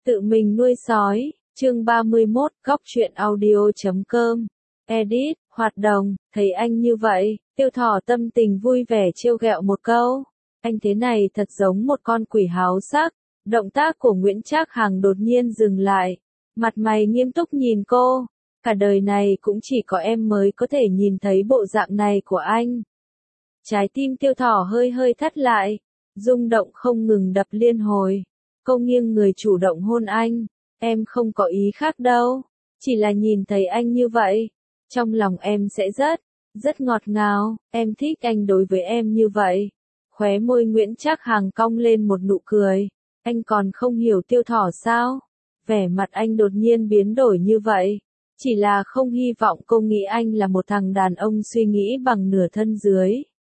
Tự mình nuôi sói, chương 31, góc truyện audio.com. Edit, hoạt động, thấy anh như vậy, Tiêu Thỏ tâm tình vui vẻ trêu ghẹo một câu. Anh thế này thật giống một con quỷ háo sắc. Động tác của Nguyễn Trác Hằng đột nhiên dừng lại. Mặt mày nghiêm túc nhìn cô. Cả đời này cũng chỉ có em mới có thể nhìn thấy bộ dạng này của anh. Trái tim Tiêu Thỏ hơi hơi thắt lại. Rung động không ngừng đập liên hồi. Cô nghiêng người chủ động hôn anh. Em không có ý khác đâu. Chỉ là nhìn thấy anh như vậy. Trong lòng em sẽ rất ngọt ngào. Em thích anh đối với em như vậy. Khóe môi Nguyễn Trác Hằng cong lên một nụ cười. Anh còn không hiểu Tiêu Thỏ sao? Vẻ mặt anh đột nhiên biến đổi như vậy. Chỉ là không hy vọng cô nghĩ anh là một thằng đàn ông suy nghĩ bằng nửa thân dưới.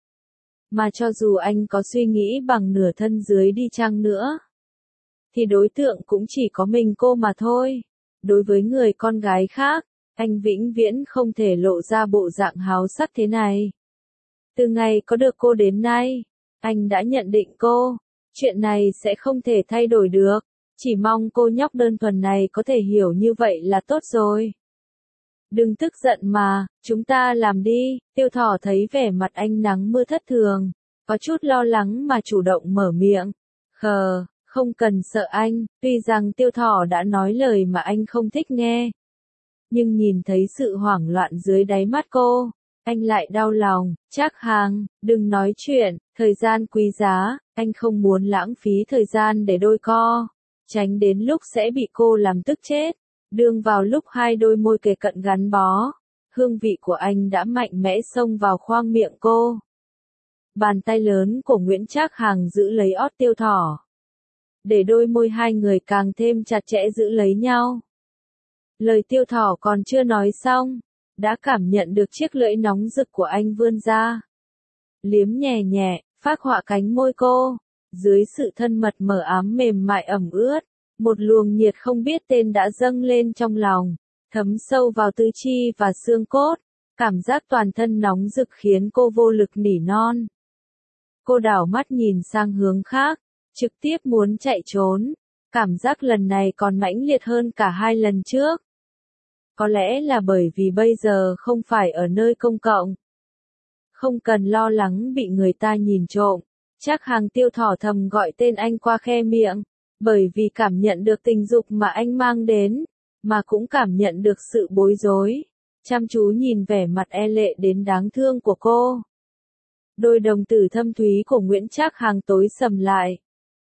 Mà cho dù anh có suy nghĩ bằng nửa thân dưới đi chăng nữa, thì đối tượng cũng chỉ có mình cô mà thôi. Đối với người con gái khác, anh vĩnh viễn không thể lộ ra bộ dạng háo sắc thế này. Từ ngày có được cô đến nay, anh đã nhận định cô, chuyện này sẽ không thể thay đổi được. Chỉ mong cô nhóc đơn thuần này có thể hiểu như vậy là tốt rồi. Đừng tức giận mà, chúng ta làm đi. Tiêu Thỏ thấy vẻ mặt anh nắng mưa thất thường, có chút lo lắng mà chủ động mở miệng. Không cần sợ anh, tuy rằng Tiêu Thỏ đã nói lời mà anh không thích nghe. Nhưng nhìn thấy sự hoảng loạn dưới đáy mắt cô, anh lại đau lòng. Trác Hằng, đừng nói chuyện, thời gian quý giá, anh không muốn lãng phí thời gian để đôi co, tránh đến lúc sẽ bị cô làm tức chết. Đương vào lúc hai đôi môi kề cận gắn bó, hương vị của anh đã mạnh mẽ xông vào khoang miệng cô. Bàn tay lớn của Nguyễn Trác Hằng giữ lấy ót Tiêu Thỏ, để đôi môi hai người càng thêm chặt chẽ giữ lấy nhau. Lời Tiêu Thỏ còn chưa nói xong, đã cảm nhận được chiếc lưỡi nóng rực của anh vươn ra. Liếm nhẹ nhẹ, phác họa cánh môi cô, dưới sự thân mật mờ ám mềm mại ẩm ướt, một luồng nhiệt không biết tên đã dâng lên trong lòng, thấm sâu vào tứ chi và xương cốt, cảm giác toàn thân nóng rực khiến cô vô lực nỉ non. Cô đảo mắt nhìn sang hướng khác, trực tiếp muốn chạy trốn, cảm giác lần này còn mãnh liệt hơn cả hai lần trước. Có lẽ là bởi vì bây giờ không phải ở nơi công cộng. Không cần lo lắng bị người ta nhìn trộm. Trác Hằng Tiêu Thỏ thầm gọi tên anh qua khe miệng, bởi vì cảm nhận được tình dục mà anh mang đến, mà cũng cảm nhận được sự bối rối. Chăm chú nhìn vẻ mặt e lệ đến đáng thương của cô. Đôi đồng tử thâm thúy của Nguyễn Trác Hằng tối sầm lại.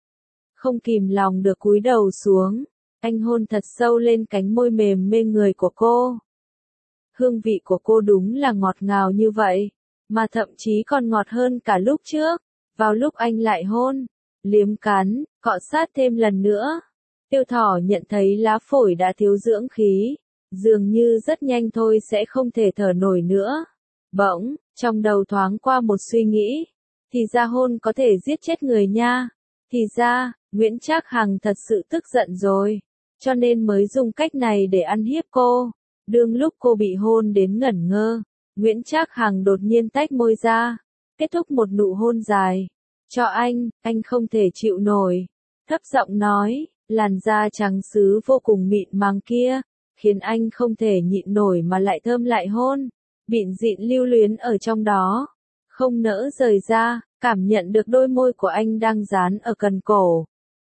Không kìm lòng được cúi đầu xuống, anh hôn thật sâu lên cánh môi mềm mê người của cô. Hương vị của cô đúng là ngọt ngào như vậy, mà thậm chí còn ngọt hơn cả lúc trước. Vào lúc anh lại hôn, liếm cắn, cọ sát thêm lần nữa, Tiêu Thỏ nhận thấy lá phổi đã thiếu dưỡng khí, dường như rất nhanh thôi sẽ không thể thở nổi nữa. Bỗng, trong đầu thoáng qua một suy nghĩ, thì ra hôn có thể giết chết người nha. Thì ra, Nguyễn Trác Hằng thật sự tức giận rồi, cho nên mới dùng cách này để ăn hiếp cô. Đương lúc cô bị hôn đến ngẩn ngơ, Nguyễn Trác Hằng đột nhiên tách môi ra, kết thúc một nụ hôn dài. Cho anh không thể chịu nổi. Thấp giọng nói, làn da trắng sứ vô cùng mịn màng kia, khiến anh không thể nhịn nổi mà lại thơm lại hôn. Bịn dịn lưu luyến ở trong đó, không nỡ rời ra, cảm nhận được đôi môi của anh đang dán ở cần cổ.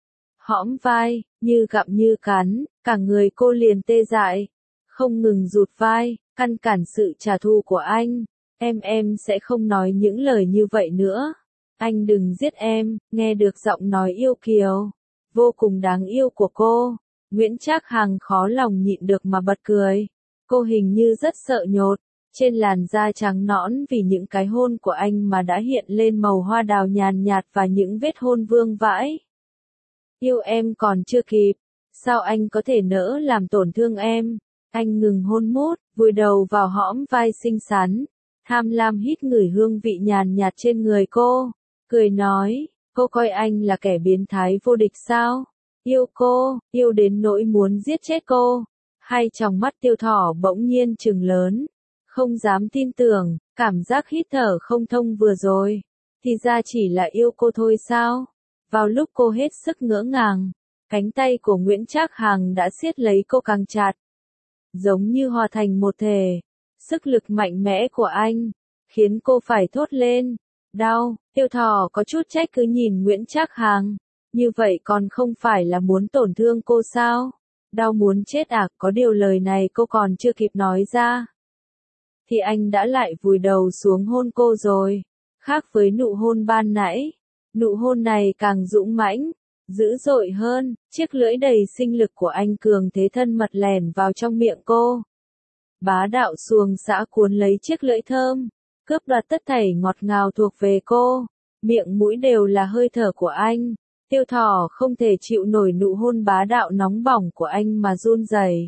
Hõm vai, như gặm như cắn, cả người cô liền tê dại, không ngừng rụt vai, ngăn cản sự trả thù của anh. Em sẽ không nói những lời như vậy nữa. Anh đừng giết em. Nghe được giọng nói yêu kiều, vô cùng đáng yêu của cô, Nguyễn Trác Hằng khó lòng nhịn được mà bật cười. Cô hình như rất sợ nhột, trên làn da trắng nõn vì những cái hôn của anh mà đã hiện lên màu hoa đào nhàn nhạt và những vết hôn vương vãi. Yêu em còn chưa kịp, sao anh có thể nỡ làm tổn thương em? Anh ngừng hôn mút, vùi đầu vào hõm vai xinh xắn, tham lam hít ngửi hương vị nhàn nhạt trên người cô, cười nói, cô coi anh là kẻ biến thái vô địch sao? Yêu cô, yêu đến nỗi muốn giết chết cô. Hai tròng mắt Tiêu Thỏ bỗng nhiên trừng lớn, không dám tin tưởng, cảm giác hít thở không thông vừa rồi, thì ra chỉ là yêu cô thôi sao? Vào lúc cô hết sức ngỡ ngàng, Cánh tay của Nguyễn Trác Hằng đã siết lấy cô càng chặt, giống như hòa thành một thể. Sức lực mạnh mẽ của anh khiến cô phải thốt lên, đau. Tiêu Thỏ có chút trách cứ nhìn Nguyễn Trác Hằng, như vậy còn không phải là muốn tổn thương cô sao? Đau muốn chết à? Có điều lời này cô còn chưa kịp nói ra, thì anh đã lại vùi đầu xuống hôn cô rồi. Khác với nụ hôn ban nãy, nụ hôn này càng dũng mãnh, dữ dội hơn, chiếc lưỡi đầy sinh lực của anh cường thế thân mật lèn vào trong miệng cô. Bá đạo xuồng xã cuốn lấy chiếc lưỡi thơm, cướp đoạt tất thảy ngọt ngào thuộc về cô. Miệng mũi đều là hơi thở của anh. Tiêu Thỏ không thể chịu nổi nụ hôn bá đạo nóng bỏng của anh mà run rẩy.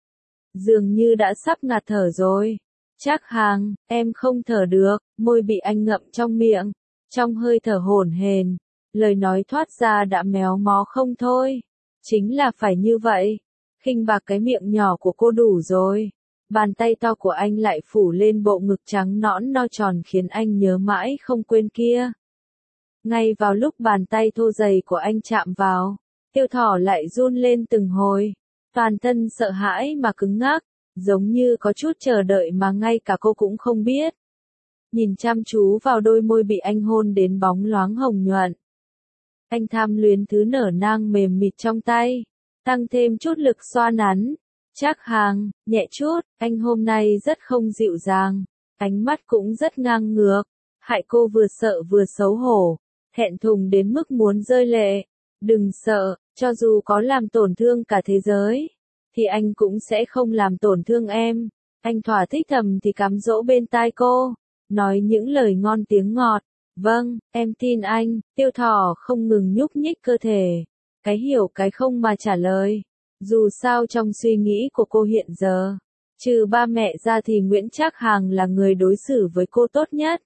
Dường như đã sắp ngạt thở rồi. Trác Hằng, em không thở được, môi bị anh ngậm trong miệng, trong hơi thở hổn hển, lời nói thoát ra đã méo mó không thôi. Chính là phải như vậy. Khinh bạc cái miệng nhỏ của cô đủ rồi. Bàn tay to của anh lại phủ lên bộ ngực trắng nõn no tròn khiến anh nhớ mãi không quên kia. Ngay vào lúc bàn tay thô dày của anh chạm vào, Tiêu Thỏ lại run lên từng hồi. Toàn thân sợ hãi mà cứng ngắc, giống như có chút chờ đợi mà ngay cả cô cũng không biết. Nhìn chăm chú vào đôi môi bị anh hôn đến bóng loáng hồng nhuận. Anh tham luyến thứ nở nang mềm mịt trong tay, tăng thêm chút lực xoa nắn. Trác Hằng, nhẹ chút, anh hôm nay rất không dịu dàng, ánh mắt cũng rất ngang ngược, hại cô vừa sợ vừa xấu hổ, thẹn thùng đến mức muốn rơi lệ. Đừng sợ, cho dù có làm tổn thương cả thế giới, thì anh cũng sẽ không làm tổn thương em. Anh thỏa thích thầm thì cắm dỗ bên tai cô, nói những lời ngon tiếng ngọt. Vâng, em tin anh. Tiêu Thỏ không ngừng nhúc nhích cơ thể, cái hiểu cái không mà trả lời. Dù sao trong suy nghĩ của cô hiện giờ, trừ ba mẹ ra thì Nguyễn Trác Hằng là người đối xử với cô tốt nhất.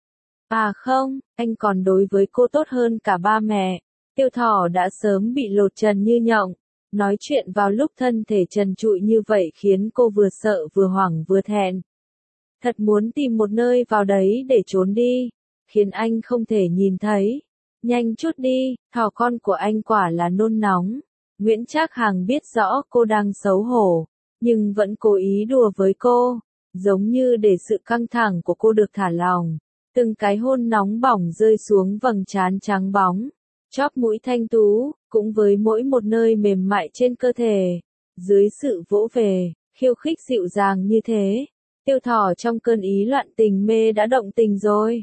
À không, anh còn đối với cô tốt hơn cả ba mẹ. Tiêu Thỏ đã sớm bị lột trần như nhộng. Nói chuyện vào lúc thân thể trần trụi như vậy khiến cô vừa sợ vừa hoảng vừa thẹn. Thật muốn tìm một nơi vào đấy để trốn đi, khiến anh không thể nhìn thấy. Nhanh chút đi, thỏ con của anh quả là nôn nóng. Nguyễn Trác Hằng biết rõ cô đang xấu hổ, nhưng vẫn cố ý đùa với cô, giống như để sự căng thẳng của cô được thả lỏng. Từng cái hôn nóng bỏng rơi xuống vầng trán trắng bóng, chóp mũi thanh tú, cũng với mỗi một nơi mềm mại trên cơ thể. Dưới sự vỗ về, khiêu khích dịu dàng như thế, Tiêu Thỏ trong cơn ý loạn tình mê đã động tình rồi.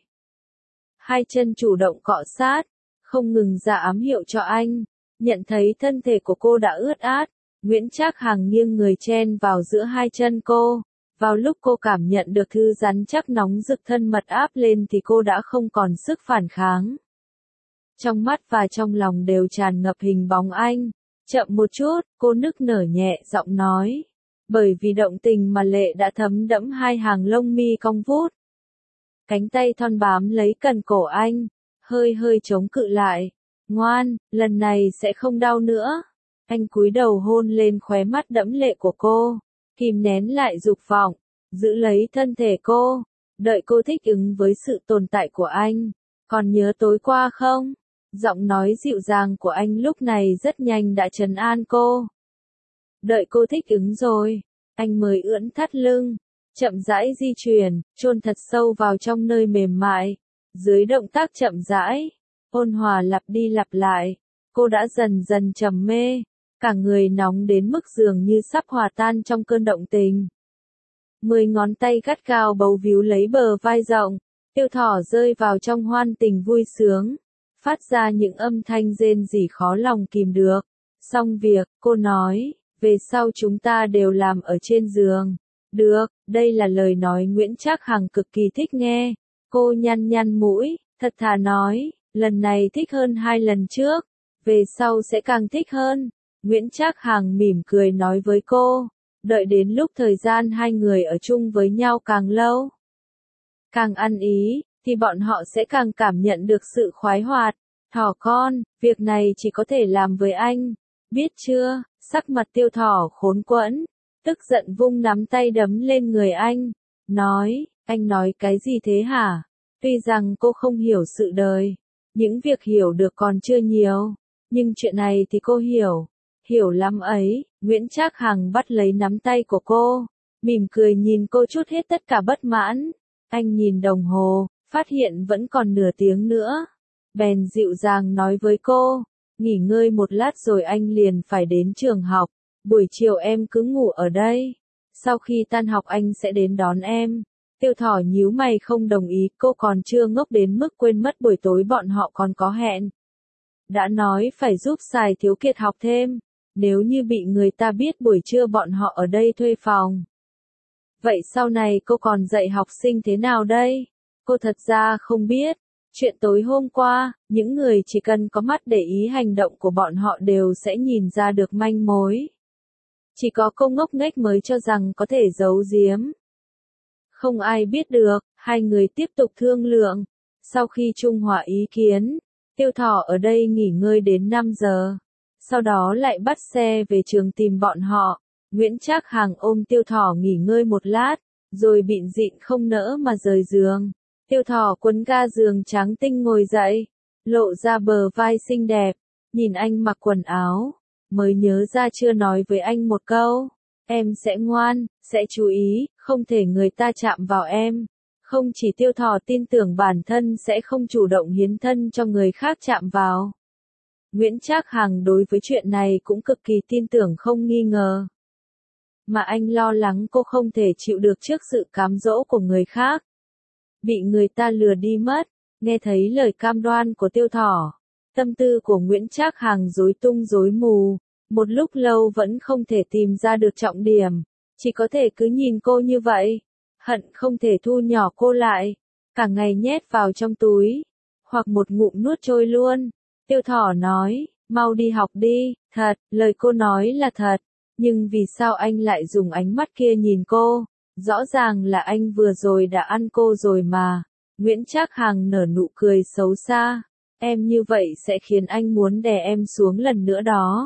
Hai chân chủ động cọ sát, không ngừng ra ám hiệu cho anh. Nhận thấy thân thể của cô đã ướt át, Nguyễn Trác Hằng nghiêng người chen vào giữa hai chân cô. Vào lúc cô cảm nhận được thứ rắn chắc nóng rực thân mật áp lên thì cô đã không còn sức phản kháng. Trong mắt và trong lòng đều tràn ngập hình bóng anh. Chậm một chút, cô nức nở nhẹ giọng nói. Bởi vì động tình mà lệ đã thấm đẫm hai hàng lông mi cong vút. Cánh tay thon bám lấy cần cổ anh, hơi hơi chống cự lại. Ngoan, lần này sẽ không đau nữa. Anh cúi đầu hôn lên khóe mắt đẫm lệ của cô, kìm nén lại dục vọng, giữ lấy thân thể cô, đợi cô thích ứng với sự tồn tại của anh. Còn nhớ tối qua không? Giọng nói dịu dàng của anh lúc này rất nhanh đã trấn an cô. Đợi cô thích ứng rồi, anh mới ưỡn thắt lưng, chậm rãi di chuyển, chôn thật sâu vào trong nơi mềm mại. Dưới động tác chậm rãi, ôn hòa lặp đi lặp lại, cô đã dần dần trầm mê, cả người nóng đến mức dường như sắp hòa tan trong cơn động tình. 10 ngón tay gắt gao bấu víu lấy bờ vai rộng, Tiêu Thỏ rơi vào trong hoan tình vui sướng, phát ra những âm thanh rên rỉ khó lòng kìm được. Xong việc, cô nói, về sau chúng ta đều làm ở trên giường. Được, đây là lời nói Nguyễn Trác Hằng cực kỳ thích nghe. Cô nhăn nhăn mũi, thật thà nói, lần này thích hơn 2 lần trước, về sau sẽ càng thích hơn. Nguyễn Trác Hằng mỉm cười nói với cô, đợi đến lúc thời gian hai người ở chung với nhau càng lâu, càng ăn ý, thì bọn họ sẽ càng cảm nhận được sự khoái hoạt. Thỏ con, việc này chỉ có thể làm với anh, biết chưa? Sắc mặt Tiêu Thỏ khốn quẫn, tức giận vung nắm tay đấm lên người anh, nói, anh nói cái gì thế hả? Tuy rằng cô không hiểu sự đời, những việc hiểu được còn chưa nhiều, nhưng chuyện này thì cô hiểu. hiểu lắm ấy, Nguyễn Trác Hằng bắt lấy nắm tay của cô, mỉm cười nhìn cô trút hết tất cả bất mãn. Anh nhìn đồng hồ, phát hiện vẫn còn nửa tiếng nữa. Bèn dịu dàng nói với cô, nghỉ ngơi một lát rồi anh liền phải đến trường học, buổi chiều em cứ ngủ ở đây. Sau khi tan học anh sẽ đến đón em. Tiêu Thỏ nhíu mày không đồng ý, cô còn chưa ngốc đến mức quên mất buổi tối bọn họ còn có hẹn. Đã nói phải giúp Sài Thiếu Kiệt học thêm, nếu như bị người ta biết buổi trưa bọn họ ở đây thuê phòng. Vậy sau này cô còn dạy học sinh thế nào đây? Cô thật ra không biết. Chuyện tối hôm qua, những người chỉ cần có mắt để ý hành động của bọn họ đều sẽ nhìn ra được manh mối. Chỉ có cô ngốc nghếch mới cho rằng có thể giấu giếm. Không ai biết được, hai người tiếp tục thương lượng. Sau khi trung hòa ý kiến, Tiêu Thỏ ở đây nghỉ ngơi đến 5 giờ. Sau đó lại bắt xe về trường tìm bọn họ. Nguyễn Trác Hằng ôm Tiêu Thỏ nghỉ ngơi một lát, rồi bịn dịn không nỡ mà rời giường. Tiêu Thỏ quấn ga giường trắng tinh ngồi dậy, lộ ra bờ vai xinh đẹp, nhìn anh mặc quần áo, mới nhớ ra chưa nói với anh một câu. Em sẽ ngoan, sẽ chú ý, không thể người ta chạm vào em. Không chỉ Tiêu Thỏ tin tưởng bản thân sẽ không chủ động hiến thân cho người khác chạm vào. Nguyễn Trác Hằng đối với chuyện này cũng cực kỳ tin tưởng không nghi ngờ. Mà anh lo lắng cô không thể chịu được trước sự cám dỗ của người khác. Bị người ta lừa đi mất, nghe thấy lời cam đoan của Tiêu Thỏ. Tâm tư của Nguyễn Trác Hằng rối tung rối mù, một lúc lâu vẫn không thể tìm ra được trọng điểm, chỉ có thể cứ nhìn cô như vậy, hận không thể thu nhỏ cô lại, cả ngày nhét vào trong túi, hoặc một ngụm nuốt trôi luôn. Tiêu Thỏ nói, mau đi học đi, thật, lời cô nói là thật, nhưng vì sao anh lại dùng ánh mắt kia nhìn cô? Rõ ràng là anh vừa rồi đã ăn cô rồi mà. Nguyễn Trác Hằng nở nụ cười xấu xa. Em như vậy sẽ khiến anh muốn đè em xuống lần nữa đó.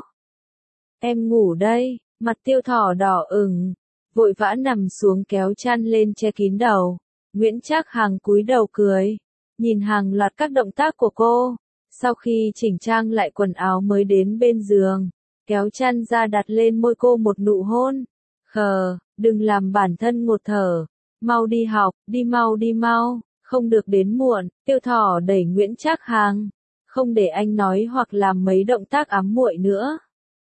Em ngủ đây, mặt Tiêu Thỏ đỏ ửng, vội vã nằm xuống kéo chăn lên che kín đầu. Nguyễn Trác Hằng cúi đầu cười, nhìn hàng loạt các động tác của cô. Sau khi chỉnh trang lại quần áo mới đến bên giường, kéo chăn ra đặt lên môi cô một nụ hôn. Khờ, đừng làm bản thân ngột thở, mau đi học, đi mau, không được đến muộn. Tiêu Thỏ đẩy Nguyễn Trác Hằng, không để anh nói hoặc làm mấy động tác ám muội nữa.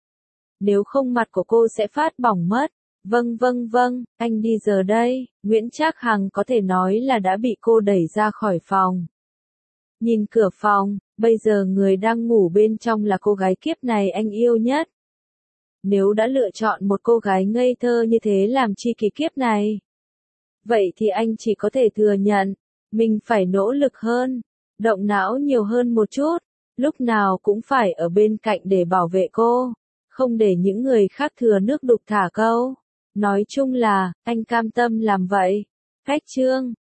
Nếu không mặt của cô sẽ phát bỏng mất. Vâng, anh đi giờ đây. Nguyễn Trác Hằng có thể nói là đã bị cô đẩy ra khỏi phòng. Nhìn cửa phòng, bây giờ người đang ngủ bên trong là cô gái kiếp này anh yêu nhất. Nếu đã lựa chọn một cô gái ngây thơ như thế làm tri kỷ kiếp này, vậy thì anh chỉ có thể thừa nhận, mình phải nỗ lực hơn, động não nhiều hơn một chút, lúc nào cũng phải ở bên cạnh để bảo vệ cô, không để những người khác thừa nước đục thả câu. Nói chung là, anh cam tâm làm vậy. Cách chương